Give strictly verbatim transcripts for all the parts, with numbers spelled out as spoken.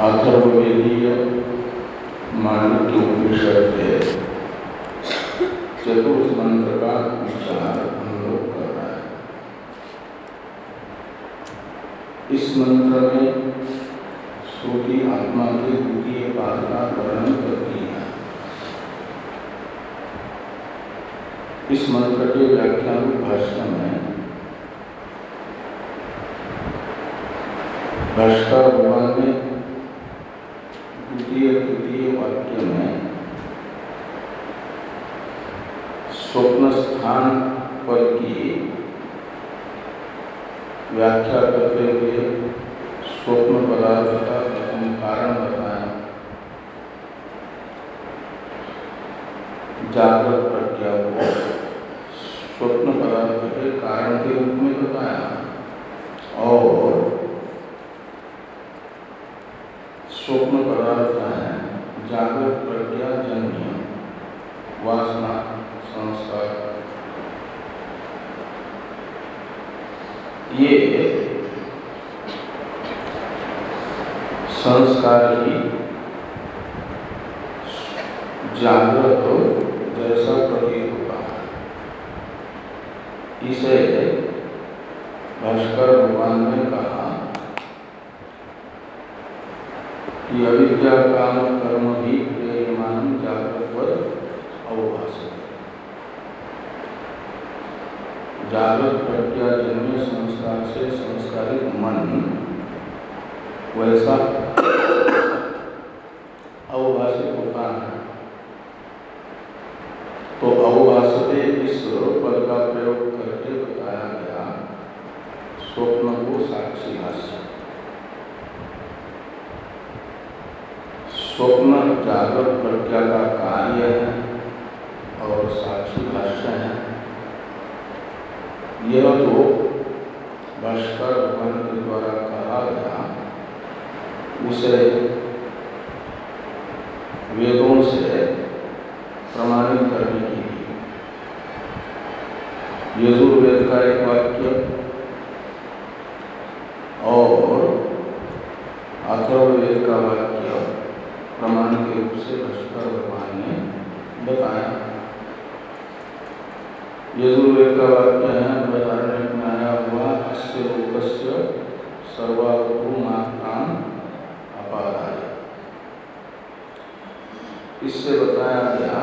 अथर्ववेदीय मांडुक्य उपनिषद के चतुर्थ मंत्र का विचार हम लोग कर रहे हैं। इस मंत्र में श्रुति आत्मा के द्वितीय पाद का वर्णन करती है। इस मंत्र के व्याख्यान भाष्य में भाष्कर भगवान ने द्वितीय तृतीय वाक्य में स्वप्न स्थान पर की व्याख्या करते हुए स्वप्न पदार्थ का प्रथम कारण बताया। जागृत प्रज्ञा को स्वप्न पदार्थ के कारण के रूप में बताया और स्वप्न पदार्थ है जागृत प्रज्ञा जन्य वासना संस्कार। ये संस्कार ही जागृत जैसा प्रतीत होता है। इसे भास्कर भगवान ने कहा कि अविद्या काम कर्म भी प्रेयमान जागृतवत् अवभासते। जागृत प्रज्ञा जन्य संस्कार से संस्कारित मन वैसा अवभाषित होता है। तो अवभाषते इस पद का प्रयोग करके बताया गया स्वप्न को साक्षी भाष्य। स्वप्न जागृत प्रज्ञा का कार्य है और साक्षी भाष्य है। यह जो भास्कर भगवान के द्वारा कहा गया उसे वेदों से प्रमाणित करने के लिए यजुर्वेद का एक वाक्य और अथर्ववेद का वाक्य प्रमाण के रूप से भास्कर भगवान ने बताया। यजुर्वेद का वाक्य है बृहदारण्यक में आया हुआ अस्य लोकस्य सर्वावतु मात्राम अपादाय। इससे बताया गया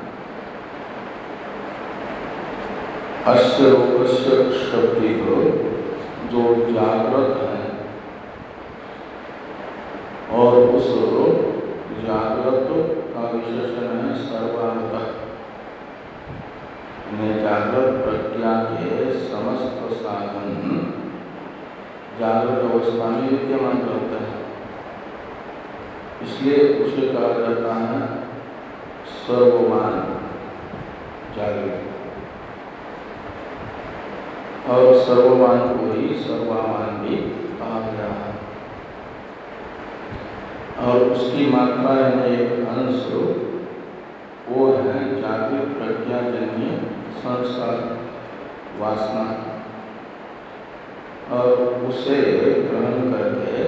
अस्य लोकस्य शब्द जो जागृत है और उस जागृत का विशेषण है सर्वावतः। जागृत प्रज्ञा के समस्त साधन जागृत अवस्था में विद्यमान रहते हैं, इसलिए उसे कहा जाता है सर्ववान जागृत। और सर्ववान को ही सर्वावान भी कहा गया है। और उसकी मात्रा यानी एक अंश वो है जागृत प्रज्ञा जन्य संस्कार वासना। और उसे ग्रहण करके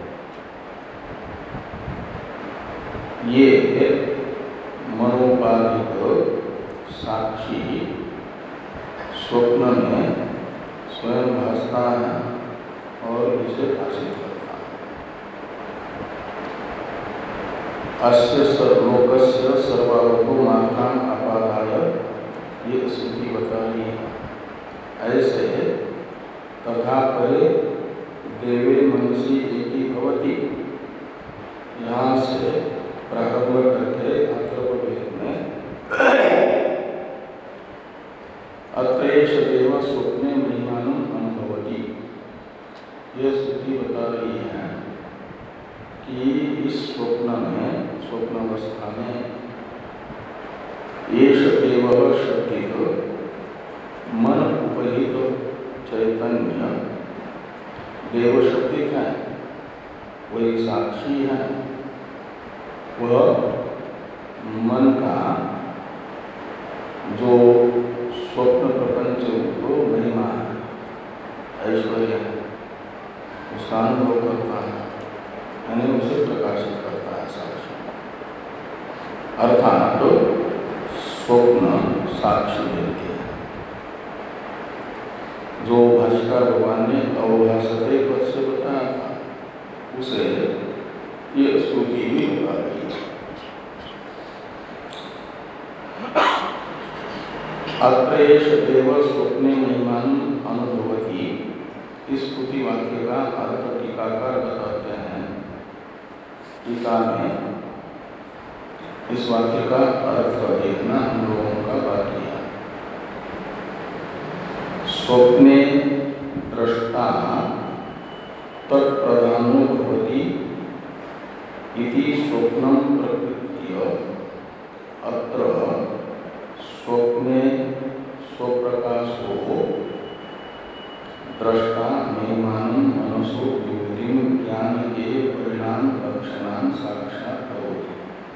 ये मनोपाधिक साक्षी स्वप्न में स्वयं भासता है और इसे भाषित करता है। अस्य लोकस्य सर्वावतु मात्राम अपादाय ये स्थिति बता रही है। ऐसे तथा परे देवे मनसी एकी भवति यहाँ से प्रारंभ करके अथर्ववेद में अत्रैष देव स्वप्ने महिमानं अनुभवति यह स्थिति बता रही है कि इस स्वप्न में स्वप्न अवस्था में एष देव शब्दित मन उपहित चैतन्य देव शब्दित है, वही साक्षी है। वह मन का जो स्वप्न प्रपंच को महिमा है, ऐश्वर्य है, उसका अनुभव करता है। यानी उसे प्रकाशित करता है साक्षी। अर्थात तो स्वप्न साक्षी देती है। जो भाष्कर भगवान ने अवभाषते पद से बताया था उसे ये श्रुति भी बता रही है। अत्र एष देव स्वप्ने महिमान अनुभवती, इस स्तुति वाक्य का अर्थ टीकाकार बताते हैं। टीका में इस वाक्य का अर्थ देखना हम लोगों का बाकी है। स्वप्ने दृष्टा तत्प्रधानो भवति इति स्वप्नं प्रकृत्य अत्र स्वप्ने स्वप्रकाशो दृष्टा महिमानं मनसो विबुधिं ज्ञान के परिणाम लक्षणान् साक्षात् करोति।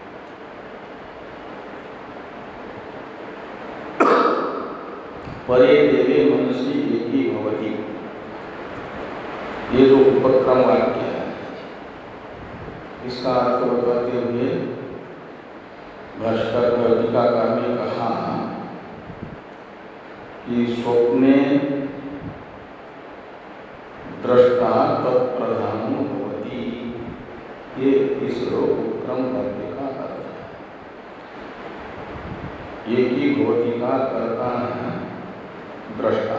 परे देवे मनसि एकी भवति, ये जो उपक्रम वाक्य है इसका अर्थ बताते हुए भाष्कर टीकाकार ने कहा कि स्वप्ने दृष्टा तत्प्रधानो भवति, ये इस उपक्रम वाक्य का अर्थ है। एक ही भवति का करता है दृष्टा,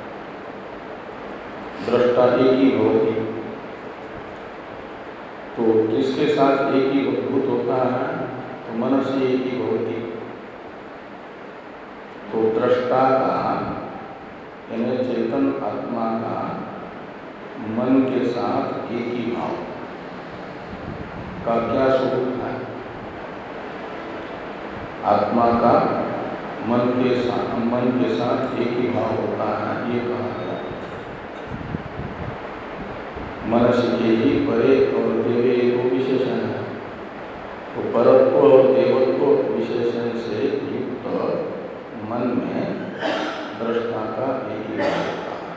दृष्टा एक ही भवति, तो किसके साथ एक ही भूत होता है? तो मन से एक ही भवति। तो दृष्टा का यानी चेतन आत्मा का मन के साथ एक ही भाव का क्या स्वरूप है? आत्मा का मन के साथ मन के साथ एक ही भाव होता है, ये कहा गया। मनस के ही परे और देवे दो विशेषण है, तो परत्व और देवत्व विशेषण से युक्त मन में दृष्टा का एक ही भाव होता है।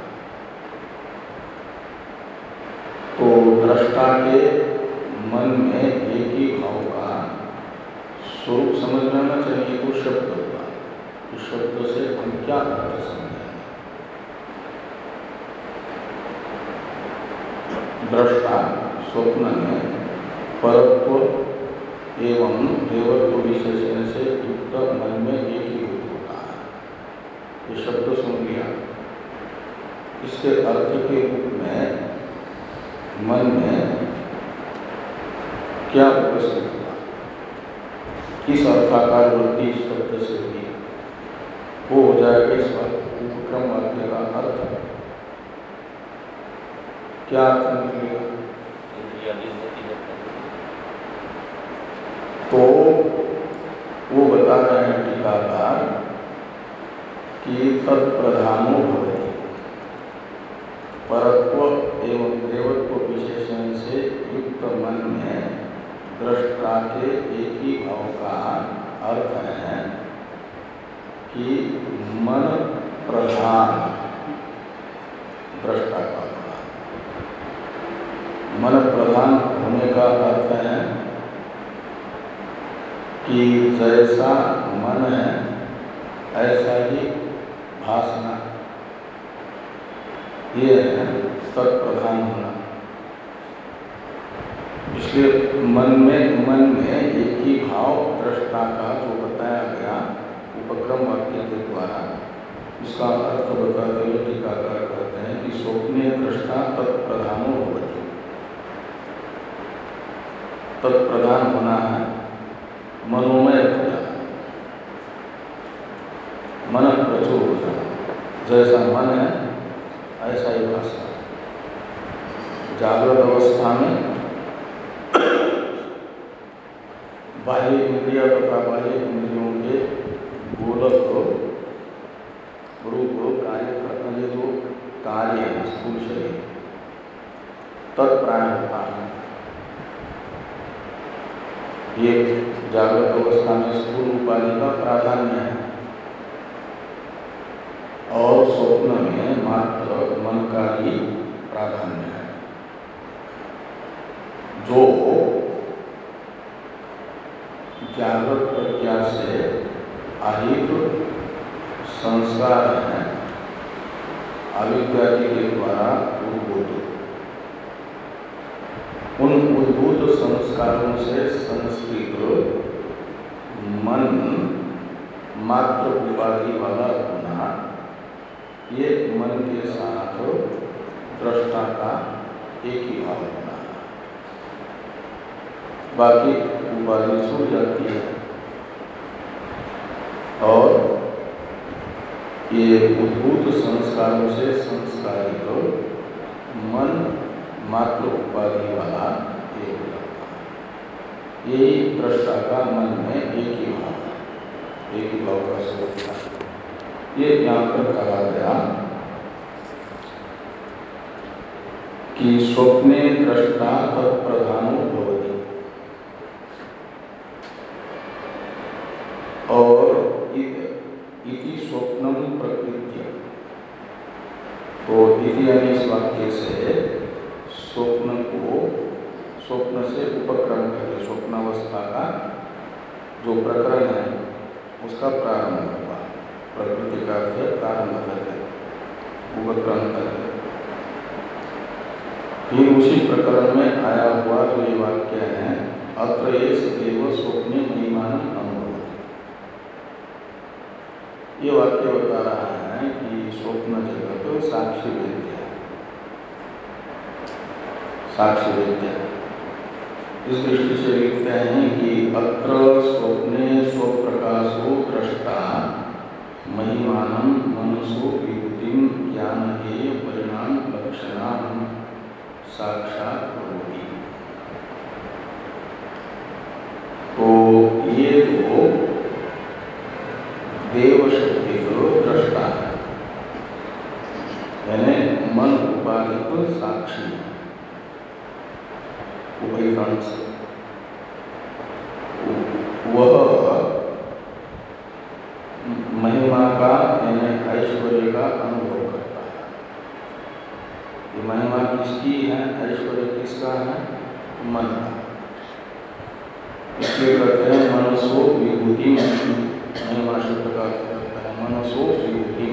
तो दृष्टा के मन में एक ही भाव का स्वरूप समझ में आना चाहिए। तो शब्द होगा, इस शब्द से हम क्या अर्थ समझें? दृष्टा स्वप्न में परत्व एवं देवत्व विशेषण से युक्त मन में एक ही रूप होता है, ये शब्द सुन लिया। इसके अर्थ के रूप में मन में क्या उपस्थित हुआ, किस अर्थाकार वृत्ति इस शब्द से हुई, वो हो जाएगा इस उपक्रम वाक्य का अर्थ। क्या अर्थ निकलेगा? तो वो बता रहे हैं टीकाकार कि तत्प्रधानो भवति, परत्व एवं देवत्व विशेषण से युक्त मन में दृष्टा के एक ही भाव का अर्थ है कि मन प्रधान दृष्टा का मन प्रधान होने का अर्थ है कि जैसा मन है ऐसा ही भासना, ये है तत्प्रधान होना। इसलिए मन में मन में एक ही भाव दृष्टा का जो बताया गया उपक्रम वाक्य के द्वारा, इसका अर्थ बताते हुए टीकाकार कहते हैं कि स्वप्ने दृष्टा तत्प्रधानो भवति। तत्प्रधान होना है मनोमय हो जाना, मन प्रचुर हो जाना, जैसा मन है ऐसा ही भाषा। जागृत अवस्था में बाह्य इंद्रिय तथा बाह्य इंद्रियों के गोलक को रूप कार्य करने जो कार्य है स्थूल शरीर तत्प्राण होता है। ये जागृत अवस्था में स्थूल उपाधि का प्राधान्य है और स्वप्न में मात्र मन का ही प्राधान्य है। जो जागृत प्रज्ञा से आहित संस्कार हैं अविद्या के द्वारा उद्भूत, उन उद्भूत संस्कारों से संस्कृत मन मात्र उपाधि वाला होना, ये मन के साथ दृष्टा का एक ही भाव होना, बाकी उपाधि छूट जाती है। और ये उद्भूत संस्कारों से संस्कारित मन मात्र उपाधि वाला एक हो जाता है। यही दृष्टा का मन में एक ही भाव है, एक ही भाव का स्वरूप है। ये यहाँ पर कहा गया कि स्वप्ने दृष्टा तत्प्रधानो भवति, और इति स्वप्नम प्रकृत्य। तो इति यानी इस वाक्य से स्वप्न को, स्वप्न से उपक्रम करके स्वप्नावस्था का जो प्रकरण है उसका प्रारंभ हुआ। प्रकृति का अर्थ है प्रारंभ करके, उपक्रम करके। फिर उसी प्रकरण में आया हुआ जो ये वाक्य है, अत्र एष देव स्वप्ने महिमानं अनुभवति। ये वाक्य बता रहा है कि स्वप्न जगत साक्षी वेद्य है, साक्षी वेद्य है। इस दृष्टि से लिखते हैं कि अत्र स्वप्ने स्वप्रकाशो दृष्टा महिमानं मनसो विभूतिं ज्ञानज्ञेय परिणाम लक्षणान् साक्षात् करोति। तो ये जो देव शक्ति को दृष्टा है, यानी मन उपाधि को साक्षी है, उभयकांश, वह महिमा का यानी ऐश्वर्य का अनुभव करता है। ये महिमा किसकी है, ऐश्वर्य किसका है, मन का। इसलिए कहते हैं मनसो विभूति, महिमा शब्द का अर्थ करता है मनसो विभूति।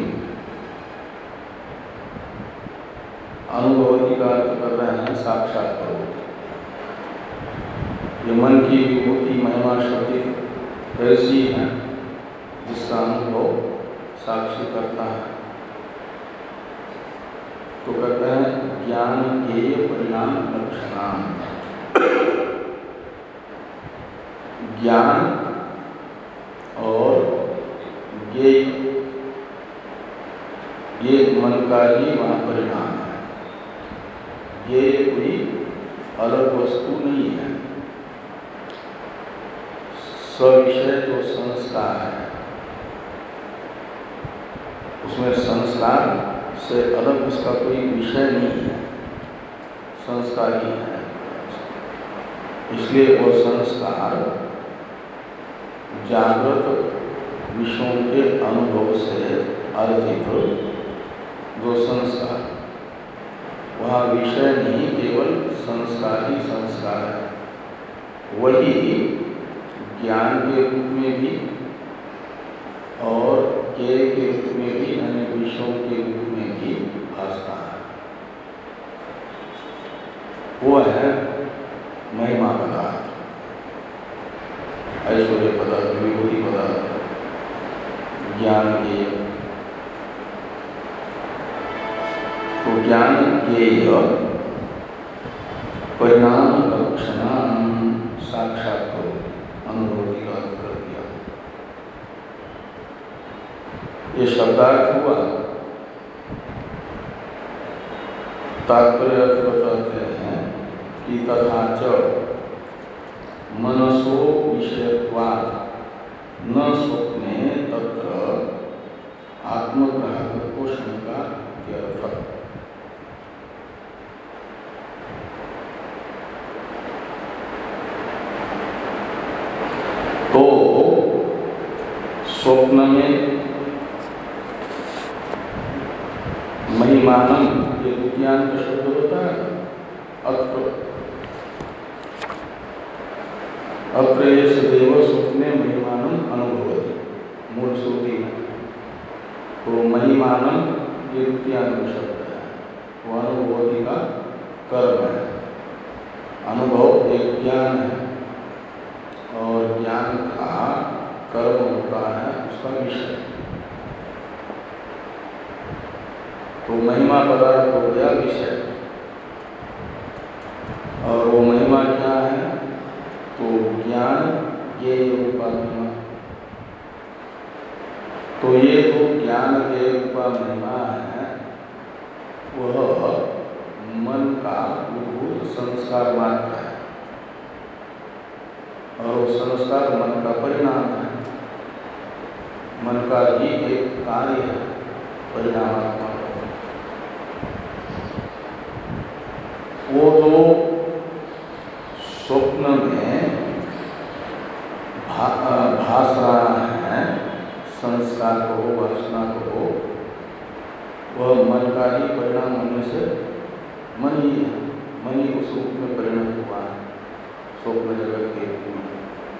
अनुभवती का अर्थ कर रहे हैं साक्षात करोति। ये मन की विभूति महिमा शब्द ऐसी है जिसका अनुभव साक्षी करता है। तो कहते हैं ज्ञान ज्ञेय परिणाम लक्षणाम। ज्ञान और ज्ञेय ये मन का ही वहाँ परिणाम है। ये कोई अलग वस्तु नहीं है। स्विषय जो संस्कार है उसमें संस्कार से अलग उसका कोई विषय नहीं है, संस्कार ही है। इसलिए वो संस्कार जागृत विषयों के अनुभव से अर्जित जो संस्कार, वह विषय नहीं, केवल संस्कार ही संस्कार है। वही ज्ञान के रूप में भी और ज्ञेय के रूप में भी, यानी विषयों के रूप में भी भासता है। वो है महिमा पदार्थ, ऐश्वर्य पदार्थ, विभूति पदार्थ, ज्ञान ज्ञेय। तो ज्ञान ज्ञेय परिणाम लक्षणान् साक्षात् करोति, अनुभवती का अर्थ कर दिया। ये शब्दार्थ हुआ। तात्पर्य अर्थ बताते हैं कि तथा च मनसो विषयत्वात् न स्वप्ने तत्र आत्मग्राहकत्व शंका इत्यर्थः। तो स्वप्न में महिमानम, ये द्वितीयांत शब्द होता है। अत्र अप्रेयस देव स्वप्ने महिमानं अनुभवति, मूल श्रुति में। तो महिमानं ये द्वितीयांग शब्द है, वो अनुभवति का कर्म है। अनुभव एक ज्ञान है और ज्ञान का कर्म होता है उसका विषय। तो महिमा पदार्थ हो गया विषय, और वो महिमा क्या है? तो ज्ञान ये रूपा महिमा। तो ये तो ज्ञान के रूपा महिमा है, वह मन का उद्भूत संस्कार मात्र है, और वो संस्कार मन का परिणाम है। मन का ही एक कार्य है परिणामात्मक। वो जो स्वप्न में भा, भास रहा है, संस्कार को, वासना को, वह मन का ही परिणाम होने से मन ही है, मन ही उस रूप में परिणत हुआ है स्वप्न जगत के रूप में।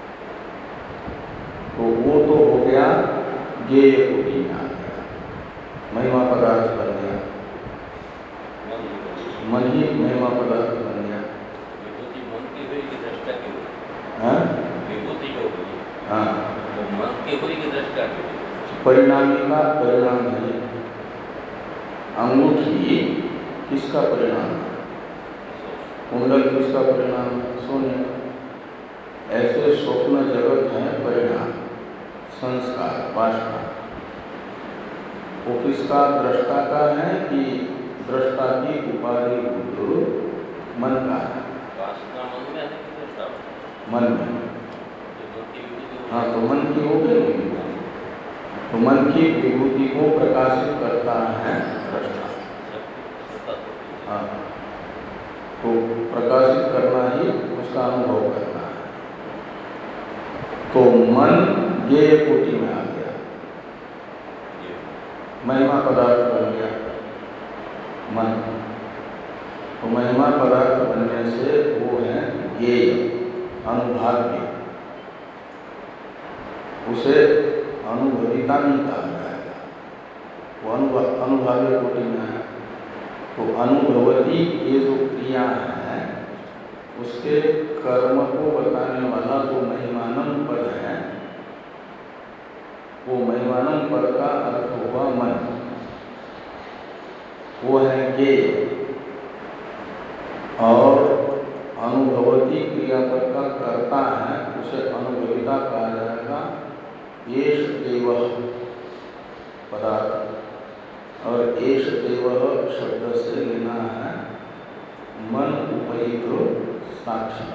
तो वो तो हो गया ज्ञेय कोटि में आ गया, महिमा पदार्थ बन गया, मन ही महिमा पदार्थ बन गया। विभूति मन की हुई कि दृष्टा की हुई? हाँ, विभूति जो हुई, हाँ, वो मन की हुई कि दृष्टा की हुई? परिणामी का परिणाम है। अंगूठी किसका परिणाम है? कुंडल किसका परिणाम है? सोने का। ऐसे स्वप्न जगत है परिणाम, संस्कार, वासना। वो किसका? दृष्टा का है कि दृष्टा की उपाधि मन का है? वासना मन में है कि दृष्टा मन में। हाँ, तो मन की हो गई विभूति। तो मन की विभूति को प्रकाशित करता है दृष्टा। हाँ, तो प्रकाशित करना ही उसका अनुभव करना है। तो मन ज्ञेय कोटि में आ गया, महिमा पदार्थ बन गया मन। तो महिमा पदार्थ बनने से वो है ज्ञेय, अनुभाव्य। उसे अनुभविता नहीं कहा जाएगा, वो अनुभव अनुभाव्य कोटि में है। तो अनुभवती ये जो क्रिया है, उसके कर्म को बताने वाला जो महिमानम पद है, वो महिमानम पद का अर्थ हुआ मन। वो है ज्ञेय, और अनुभवती क्रियापद का कर्ता है, उसे अनुभविता कहा जाएगा। एष देव पदार्थ, और एष देव शब्द से लेना है मन उपहित साक्षी।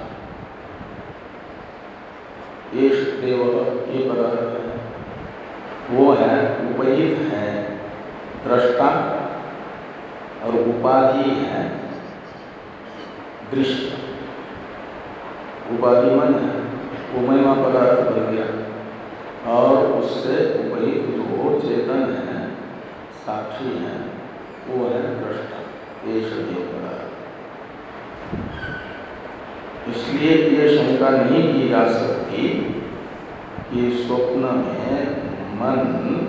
एष देव ये पदार्थ है, वो है उपहित है दृष्टा, और उपाधि है दृश्य। उपाधि मन है, वो महिमा पदार्थ बन गया, और उससे उपहित जो चेतन है, साक्षी है, वो है दृष्टा, एष देव पदार्थ। इसलिए ये शंका नहीं की जा सकती कि स्वप्न में मन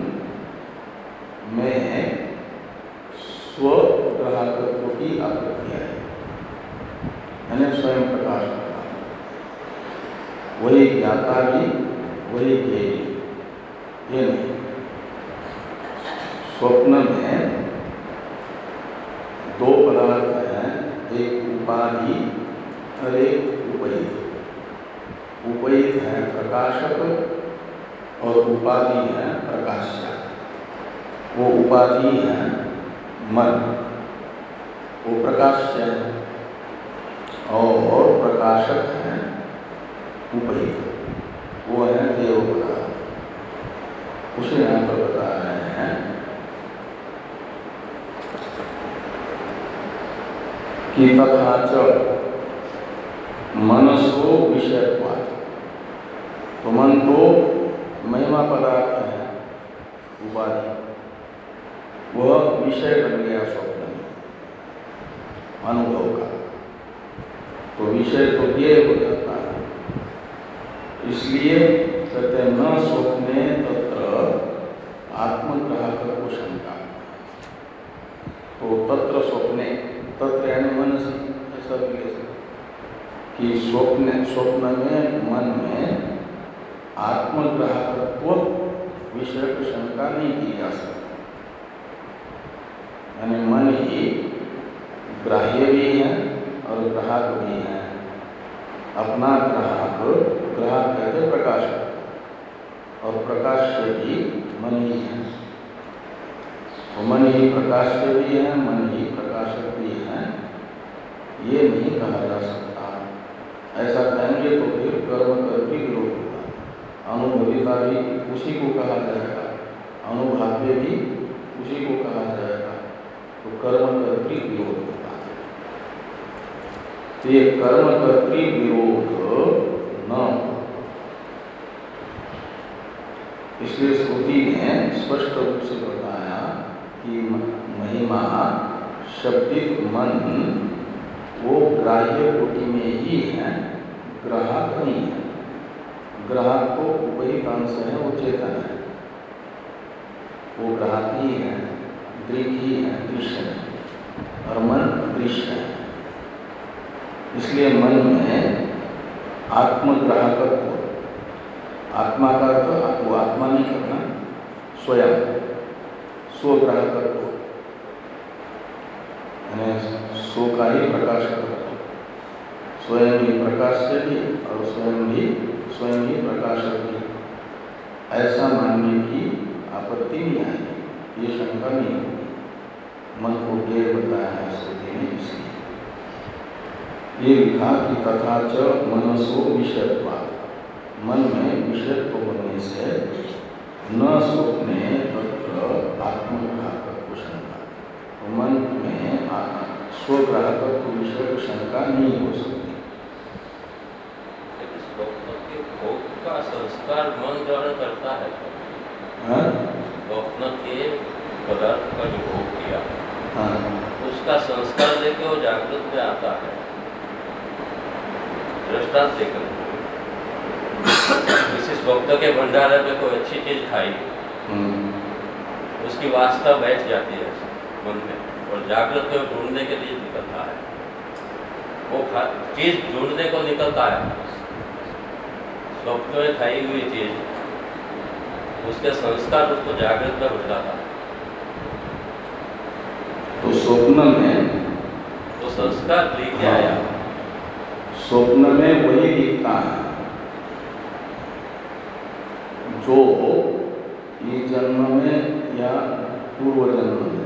में स्वग्राहकत्व की आपत्ति है, यानी स्वयं प्रकाश करना, वही ज्ञाता भी वही ज्ञेय भी। ये नहीं, स्वप्न में दो पदार्थ हैं, एक उपाधि और एक उपहित। उपहित है प्रकाशक और उपाधि है प्रकाश्य। वो उपाधि है मन, वो प्रकाश्य है, और प्रकाशक है उपहित, वो है देव पदार्थ। उसे यहाँ पर बता रहे हैं कि तथा च मनसो विषयत्वात्। तो मन तो महिमा पदार्थ है, उपाधि, वह विषय बन गया स्वप्न में अनुभव का। तो विषय तो ज्ञेय हो जाता है, इसलिए कहते हैं न स्वप्ने तत्र आत्मग्राहकत्व शंका। तो तत्र स्वप्ने, तत्र यानी मनसी, ऐसा भी ले सकते कि स्वप्न स्वप्न में मन में आत्मग्राहकत्व विषय की शंका नहीं की जा सकती। यानी मन ही ग्राह्य भी है और ग्राहक भी है। अपना ग्राहक, ग्राहक कहते प्रकाशक, और प्रकाश्य भी मन ही है। तो मन ही प्रकाश्य भी है, मन ही प्रकाशक भी है, ये नहीं कहा जा सकता। ऐसा कहेंगे तो फिर कर्म कर भी विरोध होगा। अनुभविता भी उसी को कहा जाएगा, अनुभाव्य भी उसी को कहा जाएगा, तो कर्म कर भी विरोध होगा। तो ये कर्म कर्तृ विरोध न हो, इसलिए श्रुति ने स्पष्ट रूप से बताया कि महिमा शब्दित मन वो ग्राह्य कोटि में ही है, ग्राहक नहीं है। ग्राहक को उपहित अंश है, वो चेतन है, वो ग्राहक ही है, दृक ही है, दृश्य है, और मन दृश्य है। इसलिए मन में आत्मग्राहकत्व, आत्मा का अर्थ वो आत्मा नहीं करना, स्वयं स्वग्राहकत्व, स्व का ही प्रकाशकत्व, स्वयं ही प्रकाश्य भी और स्वयं भी स्वयं ही प्रकाशक भी, ऐसा मानने की आपत्ति नहीं आएगी, ये शंका नहीं होगी। मन को ज्ञेय बताया है श्रुति ने, इसलिए ये लिखा कि तथा च मनसो विषयत्वात्, मन में विषयत्व होने से न स्वप्ने तत्र आत्मग्राहकत्व शंका, तो मन में स्वग्राहकत्व विषय शंका नहीं हो सकती। भोग का संस्कार मन ग्रहण करता है। स्वप्न के पदार्थ का जो भोग किया, हाँ, उसका संस्कार देकर वो जागृत में आता है। दृष्टांत देकर किसी स्वप्न के भंडार में कोई अच्छी चीज खाई, उसकी वास्ता बैठ जाती है मन में, और जागृत में ढूंढने के लिए निकलता है। वो चीज ढूंढने को निकलता है, स्वप्न में खाई हुई चीज, उसके संस्कार उसको जागृत में बदलाता है। तो स्वप्न में तो संस्कार लेके आया, स्वप्न में वही दिखता है जो इस जन्म में या पूर्व जन्म में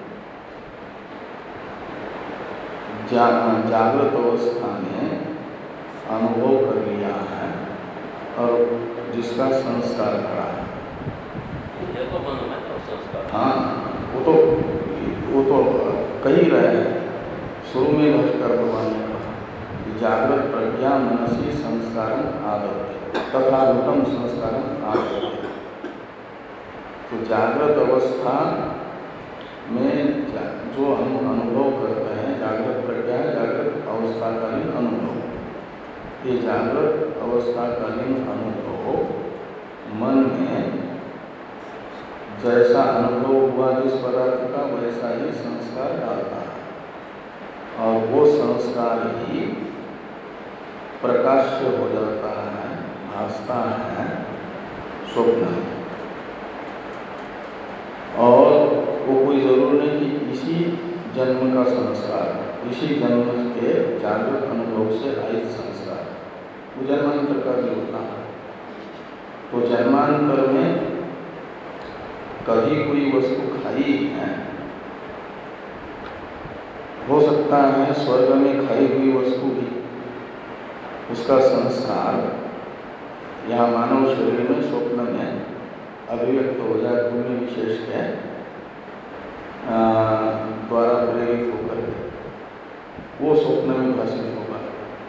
जा, जागृत अवस्था में अनुभव कर लिया है और जिसका संस्कार करा है। ये तो मन में तो संस्कार, हाँ, वो तो वो तो कही रहे हैं शुरू में भाष्कर भगवान ने कहा कि जागृत प्रज्ञा मनसी संस्कारम आदत्ते तथा रूपम संस्कारम आदत्ते। तो जागृत अवस्था में जो हम अनुभव करते हैं, जागृत प्रज्ञा जागृत अवस्थाकालीन अनुभव, ये जागृत अवस्थाकालीन अनुभव मन में जैसा अनुभव हुआ जिस पदार्थ का, वैसा ही संस्कार डालता है, और वो संस्कार ही प्रकाश्य हो जाता है, भासता है स्वप्न। और वो कोई जरूर नहीं कि इसी जन्म का संस्कार, इसी जन्म के जागृत अनुभव से आयित संस्कार, वो जन्मांतर का भी होता है। तो जन्मांतर में कभी कोई वस्तु खाई है, हो सकता है स्वर्ग में खाई हुई वस्तु भी, उसका संस्कार यहाँ मानव शरीर में स्वप्न में अभिव्यक्त हो जाए, पुण्य विशेष के द्वारा प्रेरित होकर के वो स्वप्न में भाषित होगा,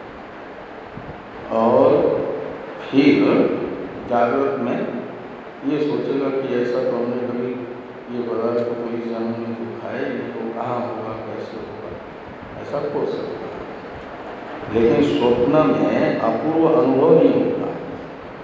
और फिर जागृत में ये सोचेगा कि ऐसा तो हमने कभी ये पदार्थ तो कोई जन्म में तो खाए नहीं, वो कहाँ होगा, कैसे होगा, ऐसा हो सकता है। लेकिन स्वप्न में अपूर्व अनुभव नहीं होता,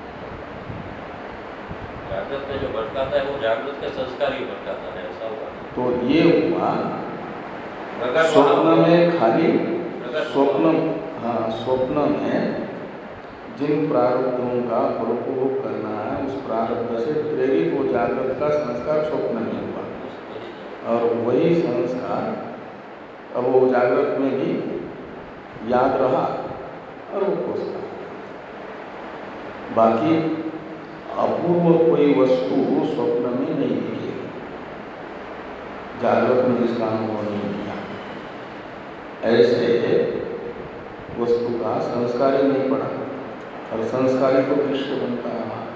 जागृत के संस्कार ही भटकाता है, ऐसा होगा। तो ये हुआ अगर स्वप्न वहाँ- में खाली अगर स्वप्न, हाँ स्वप्न में जिन प्रारब्धों का उपभोग करना है उस प्रारब्ध से प्रेरित वो जागृत का संस्कार स्वप्न में हुआ, और वही संस्कार अब वो जागृत में भी याद रहा और वो खुश था। बाकी अपूर्व कोई वस्तु स्वप्न में नहीं दिखेगी, जागृत में जिसका अनुभव नहीं किया, ऐसे वस्तु का संस्कार ही नहीं पड़ा, और संस्कार ही तो दृश्य बनता है वहाँ।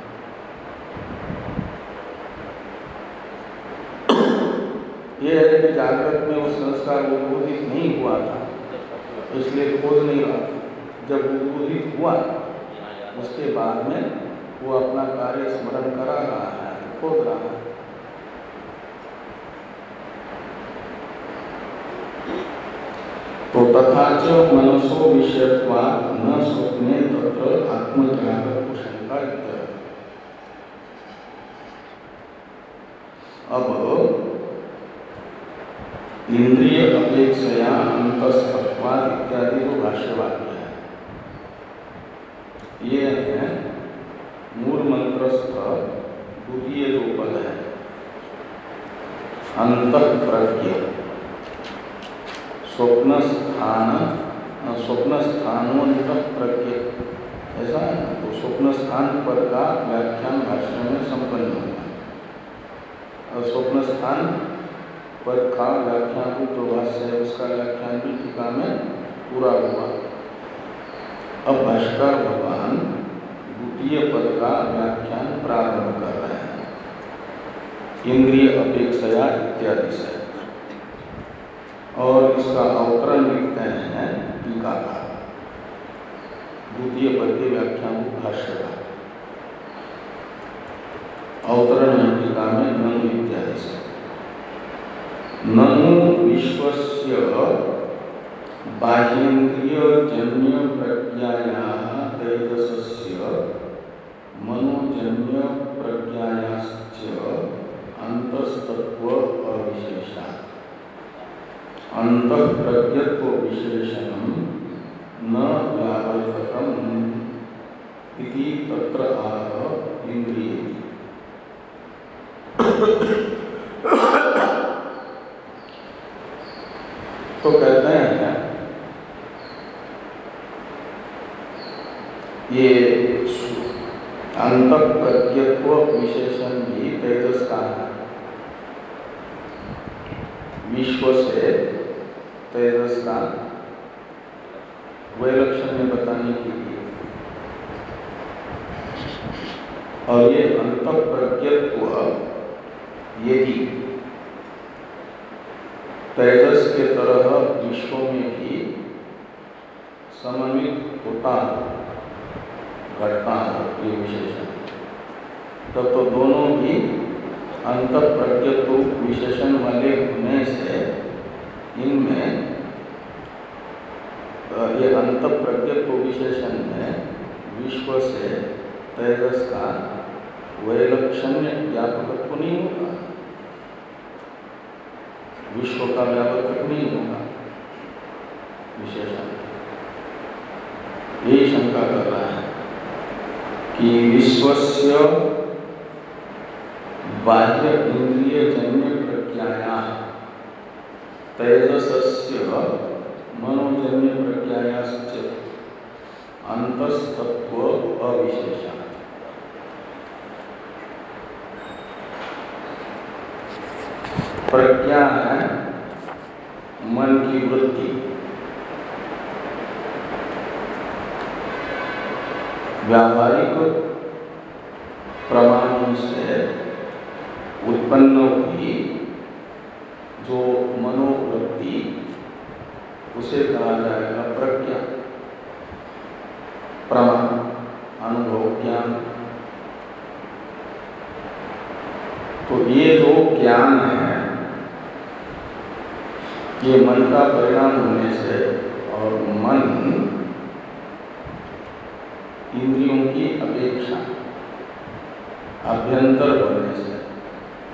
ये है कि जागृत में वो संस्कार उद्बोधित नहीं हुआ था, इसलिए खोज नहीं रहा था। जब उद्बोधित हुआ उसके बाद में वो अपना कार्य स्मरण करा रहा है, खोज रहा है। तो तथा च मनसो विषयत्वात् न स्वप्ने तत्र आत्मजागृत शंका इत्यर्थ। अब इंद्रिय अपेक्षया अंतस्थत्वात् इत्यादि जो भाष्य वाक्य है, ये है मूल मंत्रस्थ द्वितीय जो पद है अंतःप्रज्ञ, स्वप्न स्थान स्वप्न स्थानोन्तःप्रज्ञ, ऐसा है ना। तो स्वप्न स्थान पद का व्याख्यान भाष्य में संपन्न हुआ, और स्वप्न स्थान पद का व्याख्यान जो भाष्य है उसका व्याख्यान भी टीका में पूरा हुआ। अब भाष्यकार भगवान द्वितीय पद का व्याख्यान प्रारंभ कर रहे हैं इंद्रिय अपेक्षया इत्यादि से, और इसका अवतरण लिखते हैं टीकाकार द्वितीय पद के व्याख्यान भाष्य का अवतरण है टीका में ननु इत्यादि से। ननु विश्वस्य बाह्येन्द्रिय जन्य प्रज्ञायाः तैजसस्य मनोजन्य प्रज्ञायाश्च अंतस्तत्व अविशेषात् अंतःप्रज्ञत्व विशेषणं न व्यावर्तकम् इति तत्र आह इंद्रियेति। तो कहते हैं ये अंतःप्रज्ञत्व विशेषण भी तेजस का है, विश्व से तेजस का वैलक्षण्य बताने के लिए। और ये अंतःप्रज्ञत्व यदि तेजस के तरह विश्व में भी समन्वित होता घटता है ये विशेषण, तब तो दोनों भी अंतःप्रज्ञत्व विशेषण वाले होने से इनमें ये अंतःप्रज्ञत्व विशेषण में विश्व से तेजस का वैलक्षण्य व्यापकत्व नहीं होगा, विश्व का व्यापक नहीं होगा विशेषण। यही शंका कर रहा है कि विश्वस्य बाह्य इंद्रिय जन्य प्रज्ञाया तेजसस्य मनोजन्य प्रज्ञायाश्च अंतस्तत्व अविशेषात्। प्रज्ञा है मन की वृत्ति, व्यावहारिक प्रमाणों से उत्पन्न हुई जो मनोवृत्ति उसे कहा जाएगा प्रज्ञा, प्रमाण, अनुभव, ज्ञान। तो ये जो ज्ञान है ये मन का परिणाम होने से और मन इंद्रियों की अपेक्षा अभ्यंतर होने से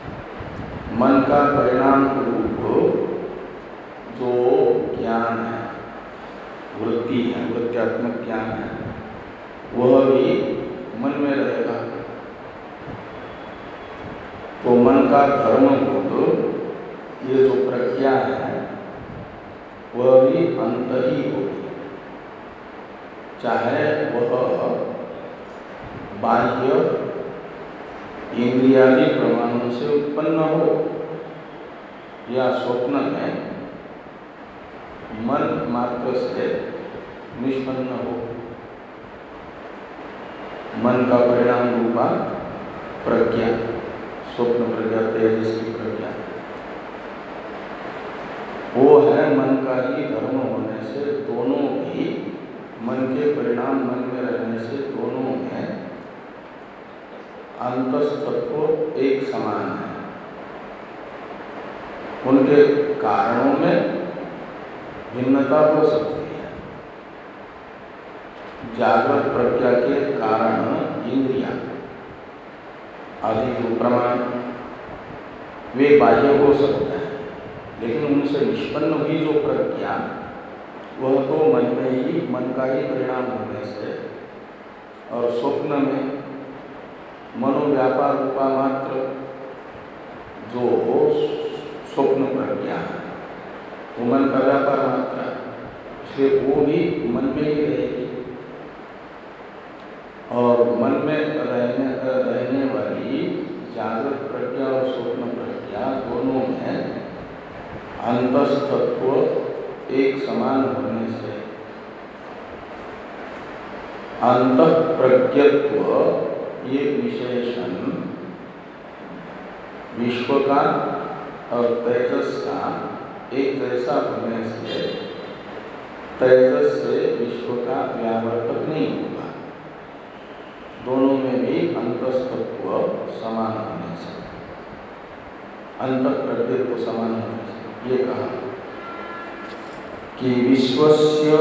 मन का परिणाम रूप जो ज्ञान है, वृत्ति है, वृत्त्यात्मक ज्ञान है, वह भी मन में रहेगा। तो मन का धर्मभूत ये जो प्रज्ञा है वह भी अंत ही होगी, चाहे वह बाह्य इंद्रियादि प्रमाणों से उत्पन्न हो या स्वप्न में मन मात्र से निष्पन्न हो। मन का परिणाम रूपा प्रज्ञा, स्वप्न प्रज्ञा, तेजस की प्रज्ञा, वो है मन का ही धर्म होने से दोनों भी मन के परिणाम मन में रहने से दोनों में अंतस्तत्व एक समान है। उनके कारणों में भिन्नता हो सकती है। जागृत प्रज्ञा के कारण इंद्रिया आदि जो प्रमाण वे बाह्य हो सकते हैं, लेकिन उनसे निष्पन्न हुई जो प्रज्ञा वह तो मन में ही, मन का ही परिणाम होने से, और स्वप्न में मनोव्यापार रूपा मात्र जो स्वप्न प्रज्ञा है वो मन का व्यापार मात्र है, इसलिए वो भी मन में ही रहेगी। और मन में रहने रहने वाली जागृत प्रज्ञा और स्वप्न प्रज्ञा दोनों में अंतस्तत्व एक समान होने से अंतःप्रज्ञत्व ये विशेषण विश्व का और तेजस का एक जैसा होने से तेजस से विश्व का व्यावर्तक नहीं होगा। दोनों में भी अंतस्तत्व समान होने से, अंतःप्रज्ञत्व समान होने से ये कहा कि विश्वस्य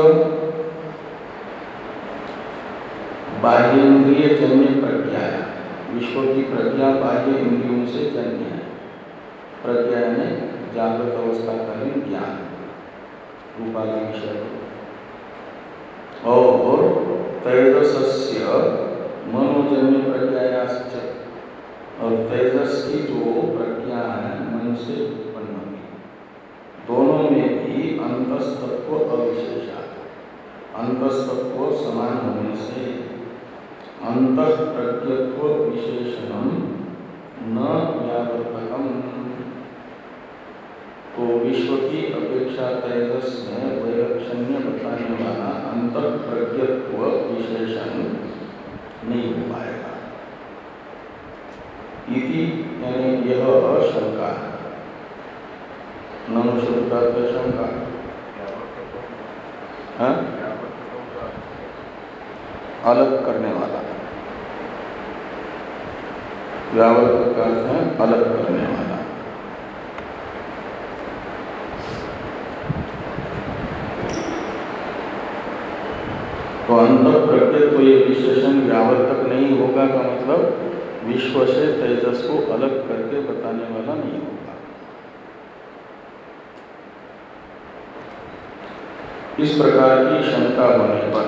बाह्येन्द्रिय जन्य प्रज्ञा है। विश्व की प्रज्ञा बाह्य इंद्रियों से जन्य है। प्रज्ञा ने जागृत अवस्था का ही ज्ञान रूपादि विषय, और तेजसस्य मनोजन्य प्रज्ञायाश्च, और तेजस की जो प्रज्ञा है मन से उत्पन्न हुई, दोनों में भी अंतस्तत्व अविशेषा, अंतस्तत्व समान होने से अंतःप्रज्ञत्व विशेषणम न व्यावर्तकम। तो विश्व की अपेक्षा तेजस में वैलक्षण्य बताने वाला अंतःप्रज्ञत्व विशेषण नहीं हो पाएगा। इति यानी यह शंका है, ननु शब्द का शंका है, अलग करने वाला, व्यावर्तक का अर्थ है अलग करने वाला। तो अंतःप्रज्ञत्व ये विशेषण व्यावर्तक नहीं होगा का मतलब विश्व से तेजस को अलग करके बताने वाला नहीं होगा। इस प्रकार की शंका होने पर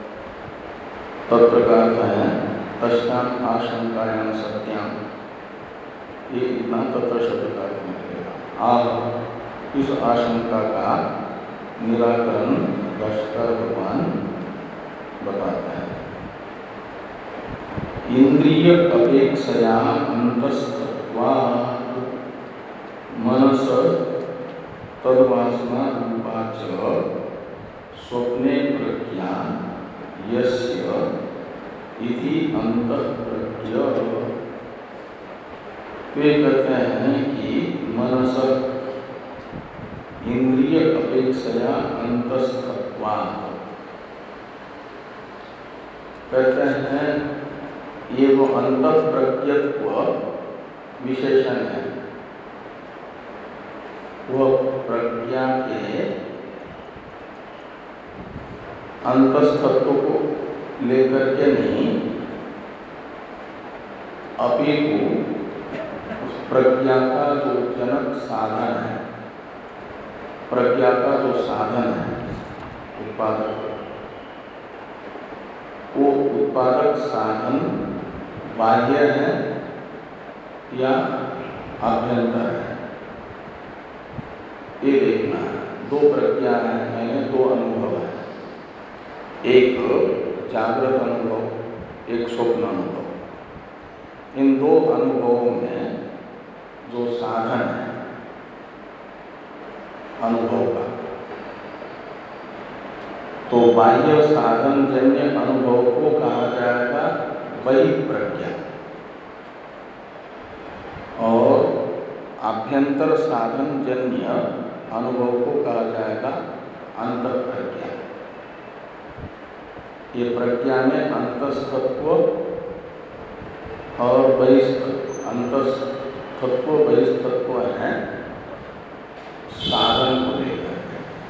तत्व का अर्थ है तस्याम आशंकायाम सत्याम, ये इतना तत्व शब्द का अर्थ मिलेगा। आह, इस आशंका का निराकरण भाष्कर भगवान बताते हैं। इंद्रिय अपेक्षया अंतस्तत्वात् मनस तद्वासना रूपाच स्वप्ने प्रज्ञा यस्य इति अंतःप्रज्ञ। वे कहते हैं कि मनस इंद्रिय अपेक्षया अंतस्तत्वात्, कहते हैं ये वो अंतःप्रज्ञत्व विशेषण है, वह प्रज्ञा के अंतस्तत्व को लेकर के नहीं, अपितु प्रज्ञा का जो जनक साधन है, प्रज्ञा का जो साधन है उत्पादक, वो उत्पादक साधन बाह्य है या आभ्यंतर है, ये देखना है। दो प्रज्ञा है, यानी दो अनुभव है, एक जागृत अनुभव, एक स्वप्न अनुभव। इन दो अनुभवों में जो साधन है अनुभव का, तो बाह्य साधन जन्य अनुभव को कहा जाएगा बहिःप्रज्ञा, और आभ्यंतर साधन जन्य अनुभव को कहा जाएगा अंतःप्रज्ञा। ये प्रज्ञा में अंतस्तत्व और बहिस्तत्व, अंतस्तत्व बहिस्तत्व है साधन को लेकर।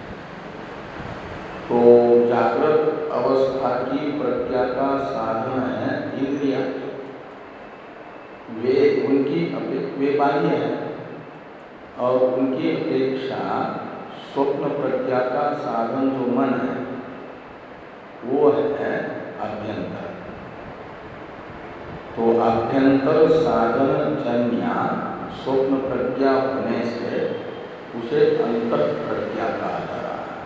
तो जागृत अवस्था की प्रज्ञा का साधन है इंद्रिया, वे उनकी वे बाह्य है, और उनकी अपेक्षा स्वप्न प्रज्ञा का साधन जो मन है वो है आभ्यंतर। तो आभ्यंतर साधन जन्य स्वप्न प्रज्ञा होने से उसे अंतर प्रज्ञा कहा जा रहा है।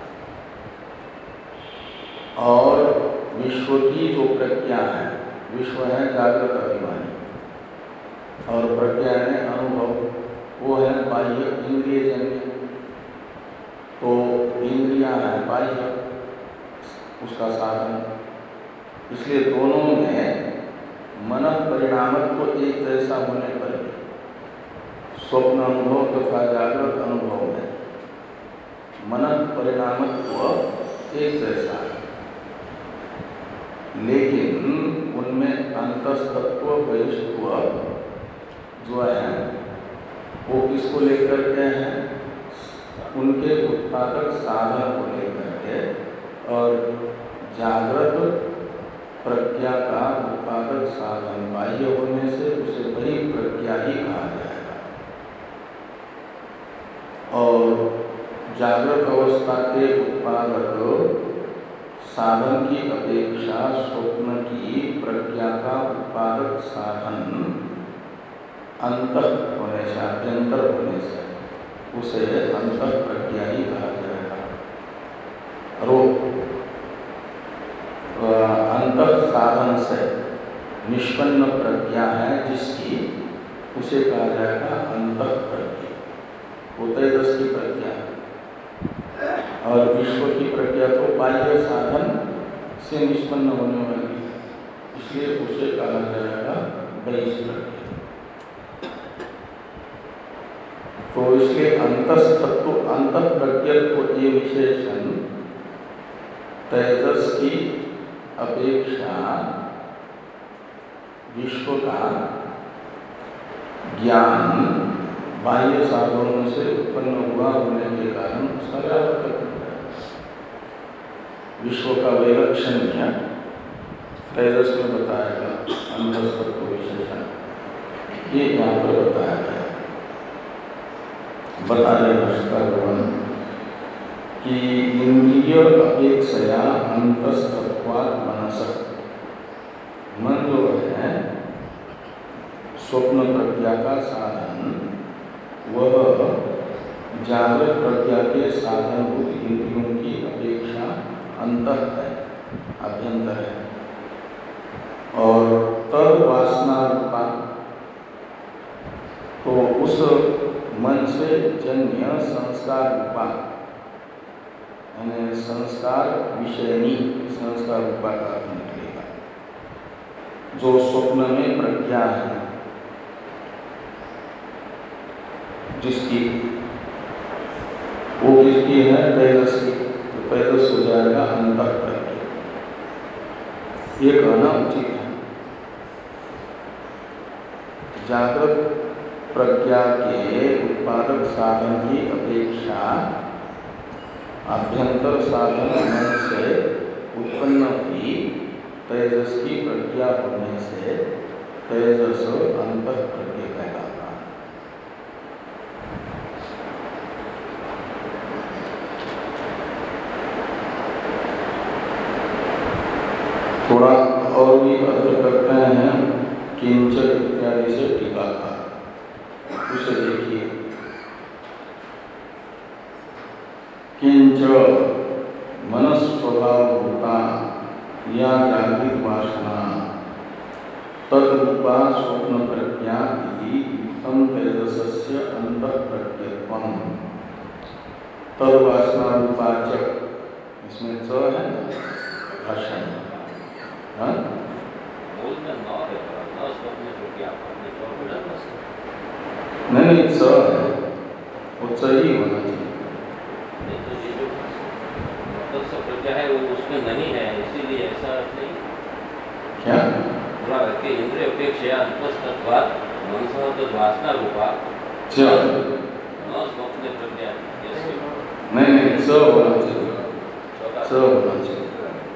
और विश्व की जो प्रज्ञा है, विश्व है जागृत अभिमानी, और प्रज्ञा है अनुभव, वो है बाह्य इंद्रिय जन्य। तो इंद्रिया है बाह्य उसका साधन, इसलिए दोनों में मन परिणामत्व एक जैसा होने पर भी स्वप्न अनुभव तथा जागृत अनुभव में मन परिणामत्व एक जैसा है, लेकिन उनमें अंतस्तत्व बहिस्तत्व जो है वो किसको लेकर के हैं, उनके उत्पादक साधन को लेकर के। और जागृत प्रज्ञा का उत्पादक साधन बाह्य होने से उसे बहिःप्रज्ञा ही कहा जाएगा। और जागृत अवस्था के उत्पादक साधन की अपेक्षा स्वप्न की प्रज्ञा का उत्पादक साधन अंतर होने से, आभ्यंतर होने से उसे अंतर प्रज्ञा ही कहा जाएगा। और अंतर साधन से निष्पन्न प्रज्ञा है जिसकी, उसे कहा जाएगा अंतर प्रज्ञा। वो तेजस की प्रज्ञा है, और विश्व की प्रज्ञा तो बाह्य साधन से निष्पन्न होने वाली है, इसलिए उसे कहा जाएगा बहिःप्रज्ञा। तो इसलिए अंतस्तत्व अंतःप्रज्ञत्व ये विशेषण तेजस की अपेक्षा विश्व का ज्ञान बाह्य साधनों से उत्पन्न हुआ होने के कारण उसका व्यावर्तक होता है। विश्व का वैलक्षण्य तेजस में बताएगा अंतस्तत्व विशेषण, ये यहाँ पर बताया गया। बता रहे भगवान कि इंद्रिय अपेक्षया अंतस्तत्वात् मनसः, मन जो है स्वप्न प्रज्ञा का साधन, वह जागृत प्रज्ञा के साधनभूत इंद्रियों की अपेक्षा अंतर है, अभ्यंतर है। और तद वासना रूपा, तो उस मन से जन्य संस्कार रूपा, यानी संस्कार विषयनी संस्कार रूपा का अर्थ निकलेगा। जो स्वप्न में प्रज्ञा है जिसकी, वो किसकी है, तेजस की, तो तेजस हो जाएगा अंतर प्रज्ञा। ये कहना उचित है। जागृत प्रज्ञा के उत्पादक साधन की अपेक्षा आभ्यंतर साधन मन से उत्पन्न हुई तेजस की प्रज्ञा होने से तेजस अंतर प्रज्ञा कहलाता है। थोड़ा और भी अर्थ करते हैं किंच इत्यादि से टीकाकार, उसे देखिए। किंच मनस्वभावभूता या जागृत वासना तद्रूपा स्वप्न प्रज्ञा इति युक्तं तेजसस्य अंतःप्रज्ञत्वम् तद्वासना रूपा च, इसमें च है भाषण, हाँ नहीं नहीं च है, वो च ही होना चाहिए। प्रज्ञा है वो उसमें नहीं है, इसीलिए ऐसा नहीं क्या पूरा के इंद्रिय अपेक्षा अंतस्तत्वात् मनसः तद्वासना रूपा च न स्वप्न प्रज्ञा नहीं नहीं च होना चाहिए, च होना चाहिए,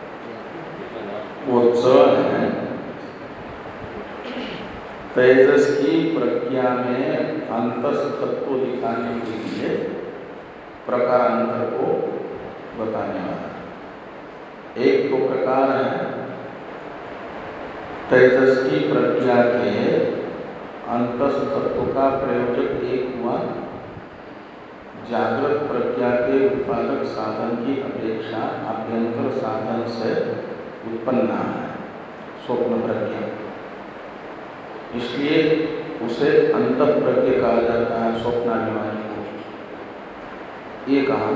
वो च है। तेजस की प्रज्ञा में अंतस्थत्व दिखाने के लिए प्रकारांतर को बताने वाला। एक तो प्रकार है तेजस की प्रज्ञा के अंतस्तत्व का प्रयोजक एक हुआ जागृत प्रज्ञा के उत्पादक साधन की अपेक्षा आभ्यंतर साधन से उत्पन्न है स्वप्न प्रज्ञा, इसलिए उसे अंतःप्रज्ञ कहा जाता है स्वप्नाभिमानी को, ये कहा।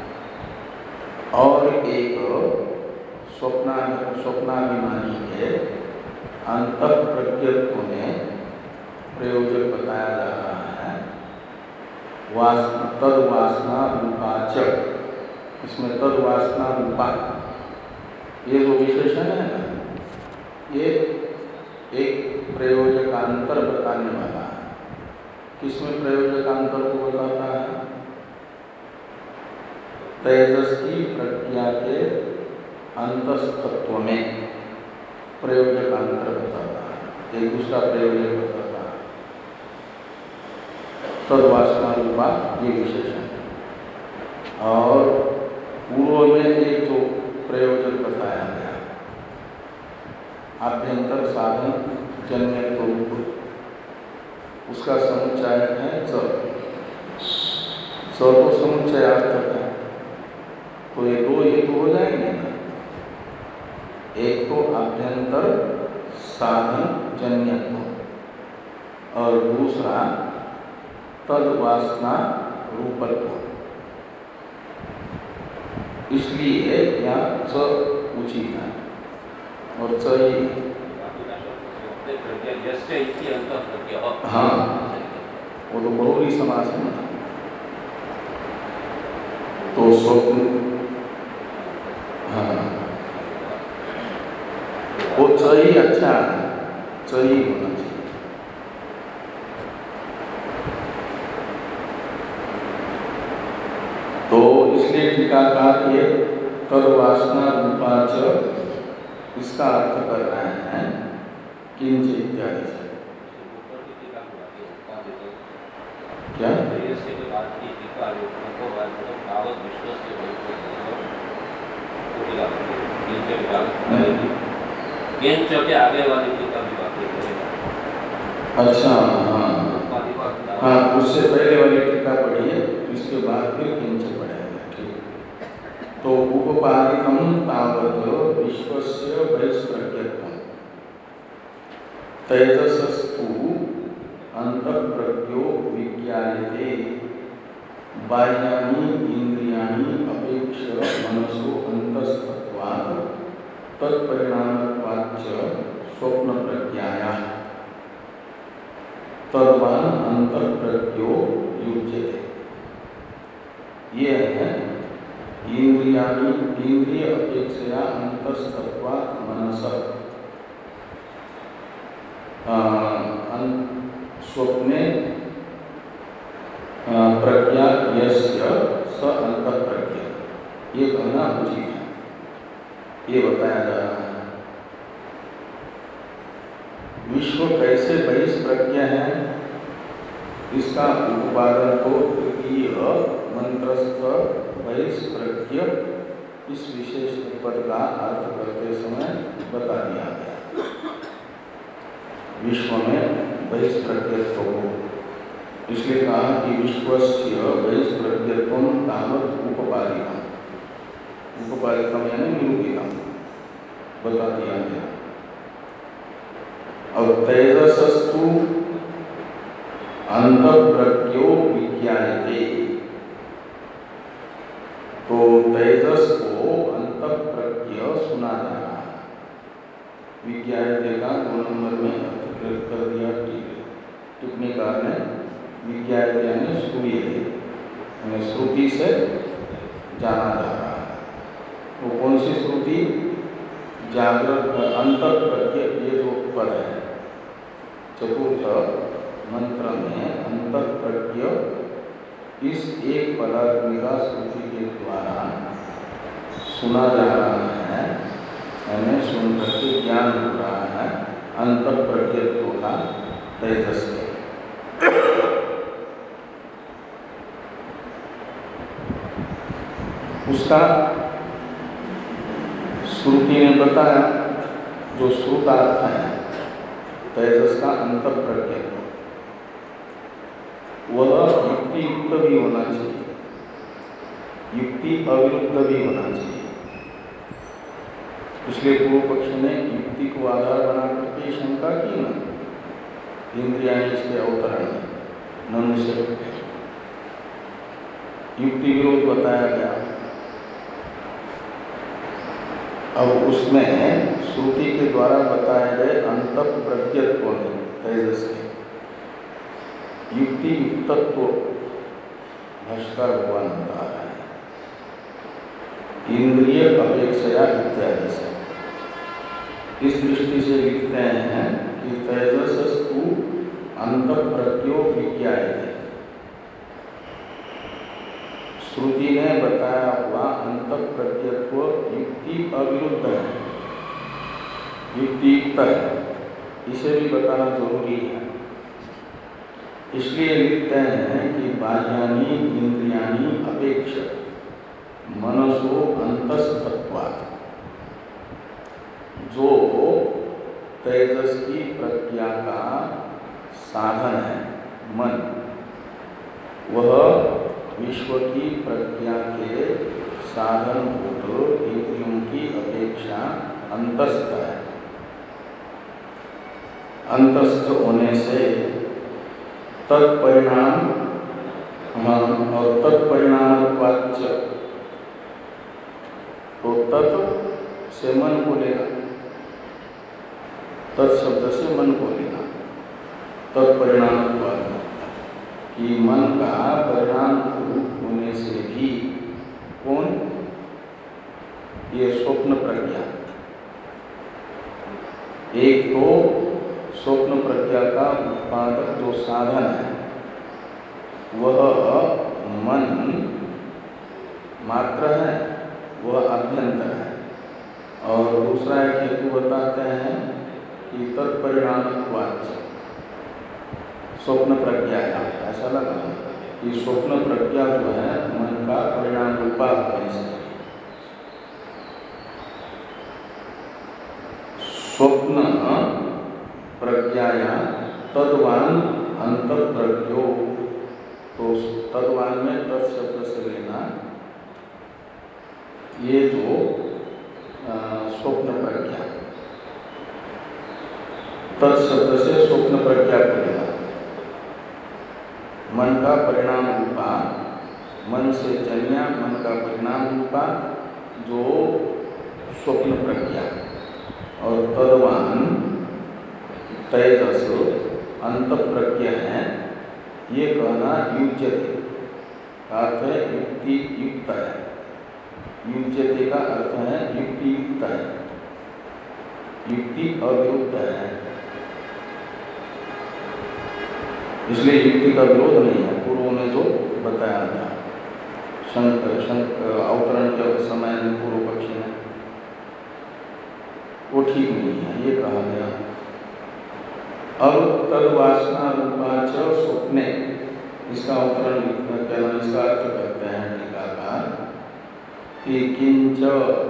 और एक स्वप्ना स्वप्नाभिमानी के अंतःप्रज्ञत्व में प्रयोजक बताया जा रहा है वासना तद्वासना रूपा च, इसमें तद्वासना रूपा ये जो विशेषण है ना, ये एक प्रयोजकांतर बताने वाला है। किसमें प्रयोजकांतर को बताता है? तेजस की प्रज्ञा के अंतस्तत्व में प्रयोजकांतर बताता है, एक दूसरा प्रयोजक बताता है, तद्वासना रूपा ये विशेषण। और पूर्व में एक जो प्रयोजक बताया गया आभ्यंतर साधन जन्य रूप, उसका समुच्चायक है च, च तो समुच्चयार्थक है, तो ये दो ही तो हो जाएंगे ना, एक तो आभ्यंतर साधन जन्यत्व और दूसरा तद्वासना रूपत्व, इसलिए यहाँ च उचित है और च ही हाँ, वो तो बहुरी समास है ना, तो स्वप्न हाँ वो च ही अच्छा है, च ही होना चाहिए। तो इसलिए टीकाकार ये तद्वासना रूपा च इसका अर्थ कर रहे हैं किंच इत्यादि से। क्या के आगे वाली टीका भी बात करेगा। अच्छा हाँ हाँ, उससे पहले वाली टीका पढ़िए, इसके बाद फिर किंच पढ़ेंगे, ठीक। तो उपपादिकम तावत् विश्वस्य बहिष्प्रज्ञत्वम् तेजसस्तु अंतःप्रज्ञो विज्ञायते बाह्यानि इंद्रियाणि अपेक्ष्य मनसो अंतस्थत्वात् तत्परिणामत्वाच्च स्वप्न प्रज्ञाया तद्वान अंतःप्रज्ञो युज्यते। ये है इंद्रियाणि इंद्रिय अपेक्षया अंतस्थत्वात् मनसः स्वप्ने प्रज्ञा यस्य स अंतःप्रज्ञ, ये कहना उचित है, ये बताया जा रहा है। विश्व कैसे बहिष्प्रज्ञ है, इसका उपपादन तो तृतीय मंत्रस्थ बहिष्प्रज्ञ इस विशेष पद का अर्थ करते समय बता दिया गया। विश्व में बहिष्प्रज्ञत्व को इसलिए कहा कि विश्वस्य बहिष्प्रज्ञत्वं तावत् उपपादितम्, उपपादितम् यानी निरूपितम् बता दिया गया। और तेजसस्तु अंतःप्रज्ञो विज्ञायते, तो तेजस को अंतःप्रज्ञ सुना जा रहा है। विज्ञायते का दो नंबर में अर्थ कर दिया टिप्पणीकार ने। विज्ञायते यानी श्रूयते, यानी श्रुति से जाना जा रहा है। वो कौन सी श्रुति? जागृत अंतःप्रज्ञ, ये जो पद है चतुर्थ मंत्र में अंतःप्रज्ञ इस एक पदात्मिका श्रुति के द्वारा सुना जा रहा है, यानी सुन करके ज्ञान हो रहा है अंतःप्रज्ञत्व का तेजस के। उसका श्रुति ने बताया जो श्रुतार्थ है तेजस का अंतःप्रज्ञत्व, वह युक्ति युक्त भी होना चाहिए, युक्ति अविरुद्ध भी होना चाहिए। इसलिए पूर्व पक्ष ने युक्ति को आधार बना करके शंका की न, इंद्रियाणि इसके अवतरण में ननु से युक्ति विरोध बताया गया। अब उसमें श्रुति के द्वारा बताए गए अंतःप्रज्ञत्व में तेजस के युक्ति युक्तत्व भाष्कर भगवान बता रहे हैं इंद्रिय अपेक्षया इत्यादि से। इस दृष्टि से लिखते हैं कि तेजसस्तु अंतःप्रज्ञो विज्ञायते, श्रुति ने बताया हुआ अंतःप्रज्ञत्व युक्ति अविरुद्ध है, युक्ति युक्त है, इसे भी बताना जरूरी है। इसलिए लिखते हैं कि बाह्यानि इंद्रियाणि अपेक्ष मनसो अंतस्थत्वात्, जो तेजस की प्रज्ञा का साधन है मन, वह विश्व की प्रज्ञा के साधनभूत इंद्रियों की अपेक्षा अंतस्थ है। अंतस्थ होने से तत्परिणाम और तत्परिणामत्वाच्च, तो तत् से मन को लेना, तत्शब्द से मन को लेना, तत्परिणामत्वाच्च कि मन का परिणाम रूप होने से भी कौन? ये स्वप्न प्रज्ञा। एक तो स्वप्न प्रज्ञा का उत्पादक जो साधन है वह मन मात्र है, वह अभ्यंतर है। और दूसरा एक हेतु बताते हैं कि तत्परिणामत्वाच्च स्वप्न प्रज्ञा है। ऐसा लगा कि स्वप्न प्रज्ञा जो है मन का परिणाम रूपा होने से स्वप्न प्रज्ञाया तद्वान अंतःप्रज्ञो, तो तद्वान में तत्शब्द से लेना ये जो स्वप्न प्रज्ञा, तत्शब्द से स्वप्न प्रज्ञा को लेना, मन का परिणाम रूपा, मन से जन्या मन का परिणाम रूपा जो स्वप्न प्रज्ञा, और तद्वान तेजस अंतःप्रज्ञा है, ये कहना युज्यते का अर्थ है युक्ति युक्त है। युज्यते का अर्थ है युक्ति युक्त है, युक्ति अविरुद्ध है। इसलिए युक्ति का विरोध नहीं है। पूर्व में जो बताया था शंक शंक अवतरण के समय में पूर्व पक्षी ने, वो ठीक नहीं है, ये कहा गया। अब तद्वासना रूपाच स्वप्ने, इसका अवतरण कहना, इसका अर्थ करते हैं टीकाकार कि किंच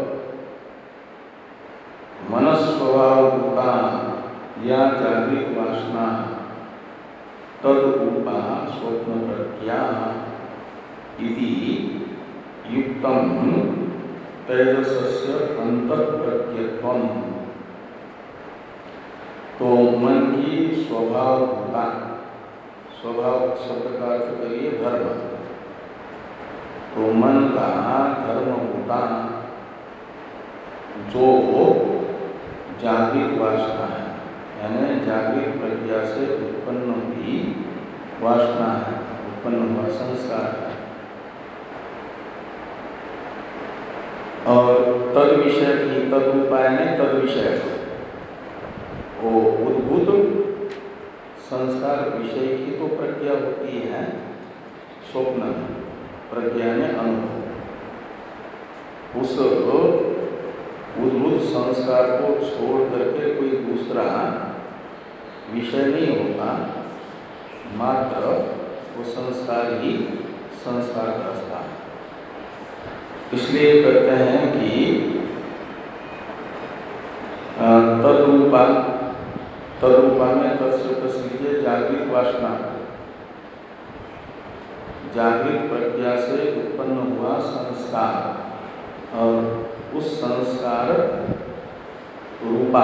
मनस्वभावभूता या जागृत वासना तद्रूपा स्वप्न प्रज्ञा इति युक्तम तेजसस्य अंतःप्रज्ञत्वम्। तो मन की स्वभावभूता, स्वभाव शब्द का अर्थ करिए धर्म, तो मन का धर्मभूता जो जागृत वासना है, यानी जागृत प्रज्ञा से उत्पन्न हुई वासना है, उत्पन्न हुआ संस्कार है, और तद विषय की तद उपाय ने तद विषय वो उद्भूत संस्कार विषय की तो प्रज्ञा होती है स्वप्न में, प्रज्ञा ने अनुभव, उस उद्भूत संस्कार को छोड़ करके कोई दूसरा विषय नहीं होता, मात्र वो संस्कार ही संस्कार रचता है। इसलिए कहते हैं कि तद्रूपा, तद्रूपा में तत्से तस्लीजे जागृत वासना, जागृत प्रज्ञा से उत्पन्न हुआ संस्कार और उस संस्कार रूपा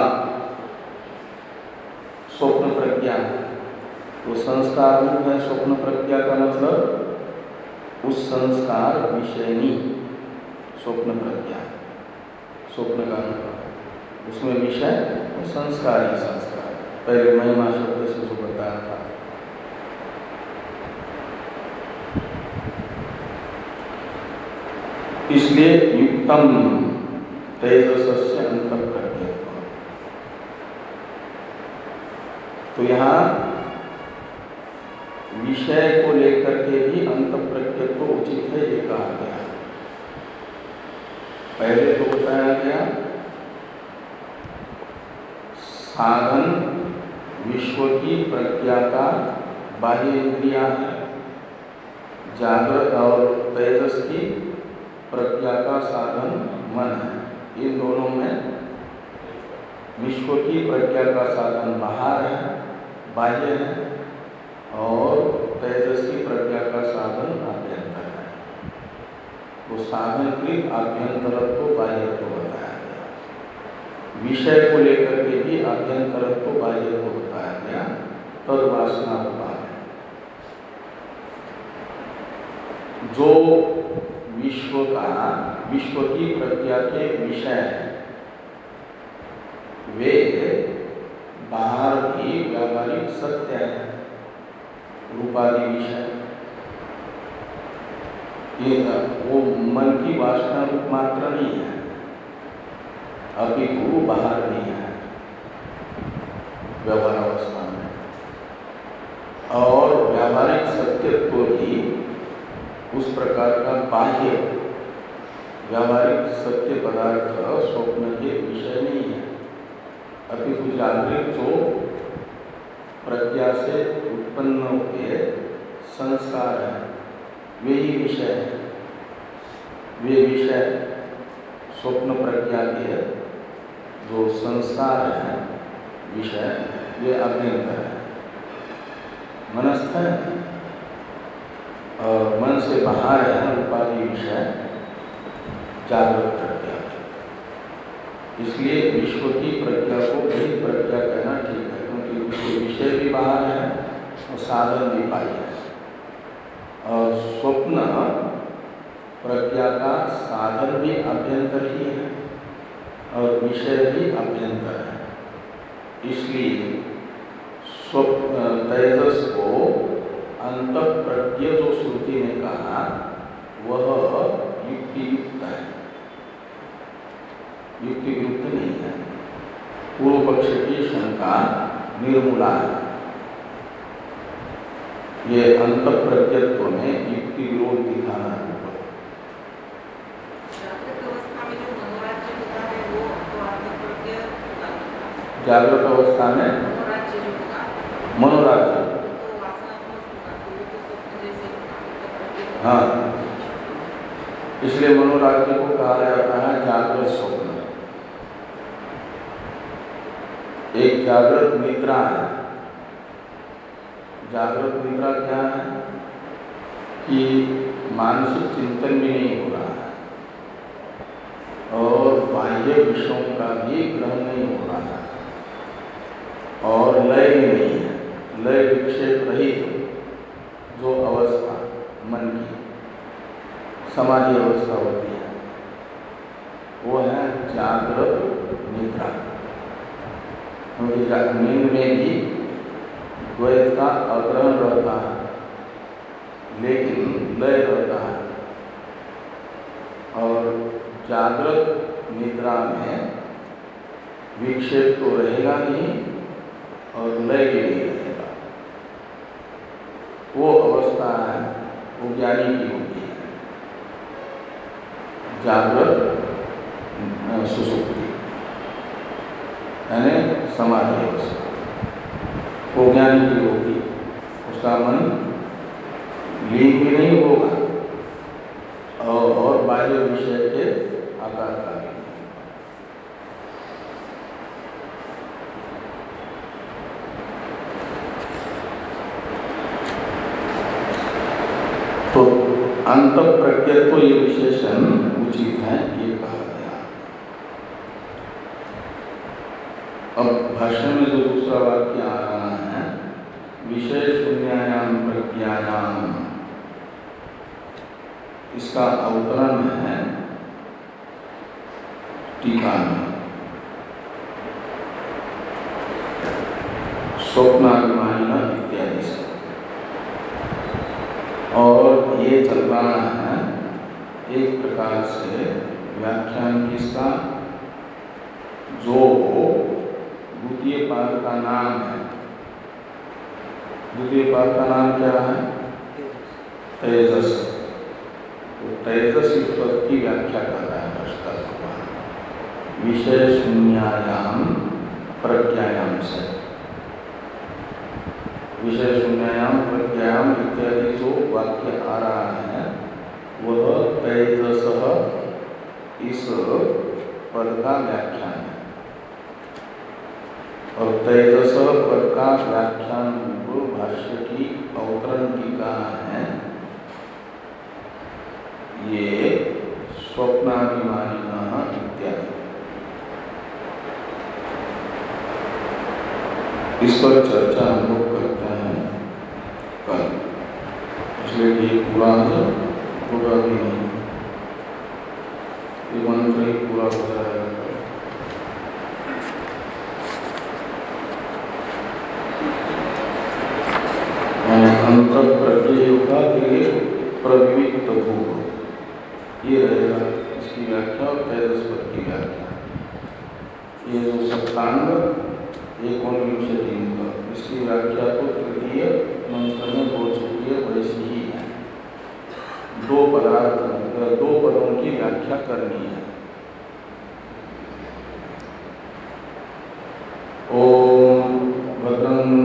स्वप्न प्रज्ञा, तो संस्कार रूप है स्वप्न प्रज्ञा का मतलब उस संस्कार विषयनी स्वप्न प्रज्ञा, स्वप्न का अनुभव, उसमें विषय और संस्कार ही संस्कार, पहले महिमा शब्द से जो बताया था। इसलिए युक्तम तेजसस्य अंतःप्रज्ञत्वम्। तो यहाँ विषय को लेकर के भी अंतःप्रज्ञत्व उचित है ये कहा गया। पहले तो बताया गया साधन विश्व की प्रज्ञा का बाह्य इंद्रिया है, जागृत और तेजस की प्रज्ञा का साधन मन है। इन दोनों में विश्व की प्रज्ञा का साधन बाहर है, बाह्य है, और तेजस की प्रज्ञा का साधन आभ्यंतर है। वो साधनकृत आभ्यंतरत्व बाह्यत्व बताया गया। विषय को लेकर के भी आभ्यंतरत्व बाह्यत्व बताया गया। तद वासना रूपा है जो विश्व का, विश्व की प्रज्ञा के विषय है, वे बाहर भी व्यावहारिक सत्य है, रूपादि विषय। ये वो मन की वासना रूप मात्र नहीं है, अपितु बाहर भी है व्यवहार अवस्था में, और व्यावहारिक सत्यत्व भी उस प्रकार का बाह्य व्यावहारिक सत्य पदार्थ स्वप्न के विषय नहीं है, अपितु जागृत जो प्रज्ञा से उत्पन्न हुए संस्कार है, वे ही विषय है। वे विषय स्वप्न प्रज्ञा के जो संस्कार है विषय, वे अभ्यंतर है, मनस्थ है, और मन से बाहर है रूपादि विषय जागृत प्रज्ञा। इसलिए विश्व की प्रज्ञा को बहिर् प्रज्ञा कहना ठीक है, क्योंकि उसके विषय भी बाहर है और साधन भी बाह्य है। और स्वप्न प्रज्ञा का साधन भी अभ्यंतर ही है और विषय भी अभ्यंतर है। इसलिए स्वप्न तेजस को अंतःप्रज्ञ जो श्रुति ने कहा वह युक्ति युक्त है, युक्ति विरुद्ध नहीं है। पूर्व पक्ष की शंका निर्मूला है। ये अंतःप्रज्ञत्व में युक्ति विरोध दिखाना है। जागृत अवस्था में मनोराज्य, हाँ इसलिए मनोराज्य को कहा जाता है जागृत स्वप्न। एक जागृत निद्रा है। जागृत निद्रा क्या है कि मानसिक चिंतन भी नहीं हो रहा है और बाह्य विषयों का भी ग्रहण नहीं हो रहा है और लय भी नहीं है। लय विक्षेप रहित जो अवस्था मन की समाधि अवस्था होती है वो है जागृत निद्रा। क्योंकि नींद में भी द्वैत का अग्रहण रहता है लेकिन लय रहता है और जागृत निद्रा में विक्षेप तो रहेगा नहीं और लय भी नहीं रहेगा। वो अवस्था है वो ज्ञानी की होती है, जागृत सुसुप्ति यानी समाधि अवस्था। वो ज्ञानी की होगी, उसका मन लीन भी नहीं होगा और, और बाह्य विषय के आकार का भी नहीं होगा। तो अंतःप्रज्ञत्व ये विशेषण उचित है ये कहा गया। अब भाषण में जो दूसरा वाक्य आ रहा है विषय शून्यायाम प्रज्ञायाम, इसका अवतरण है टीका में स्वप्नाभिमानिना इत्यादि से। और ये चल रहा है एक प्रकार से व्याख्यान किसका, जो द्वितीय पाद का नाम है। द्वितीय पाद का नाम क्या है? तेजस। तो तेजस पद की व्याख्या कर रहा है भाष्कर भगवान विषय शून्यायाम प्रज्ञायाम से। विषय शून्यायाम प्रज्ञायाम इत्यादि जो वाक्य आ रहा है वह तेजस इस पद का व्याख्यान है और तेजस पद का व्याख्यान भाष्य की अवतरण टीका है ये स्वप्नाभिमानिनः इत्यादि। इस पर चर्चा हम लोग करते हैं कल, इसलिए ये पूरा पूरा भी नहीं, ये मंत्र ही पूरा हो जाएगा। अंतःप्रज्ञ होगा कि प्रविविक्त भूख ये रहेगा इसकी व्याख्या और तेजस पद की व्याख्या। ये जो सप्तांग ये कौन विंशति इसकी व्याख्या तो तृतीय मंत्र में हो चुकी है, वैसी ही है। दो पदार्थ दो पदों की व्याख्या करनी है। ओम भद्रं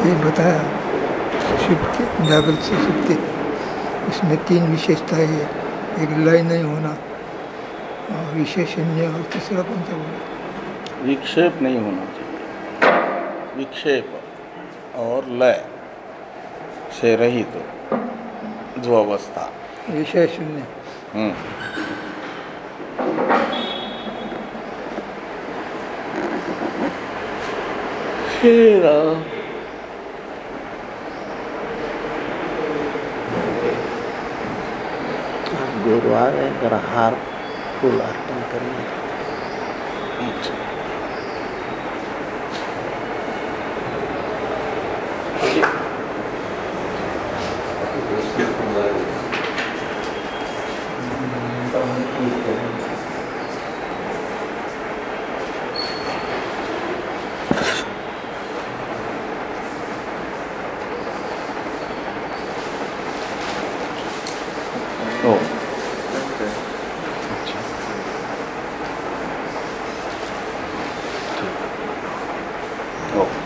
ये बताया सुषुप्ति, जागृत सुषुप्ति, इसमें तीन विशेषताएं है। एक लय नहीं होना, विशेषण्य, और तीसरा कौन सा बोला? विक्षेप नहीं होना चाहिए। विक्षेप और लय से रहित जो अवस्था, विषय शून्य। हम्म हे राम। गुरुवार है, जरा हार फूल अर्पण करने। अच्छा, ओ अच्छा, ठीक, ओ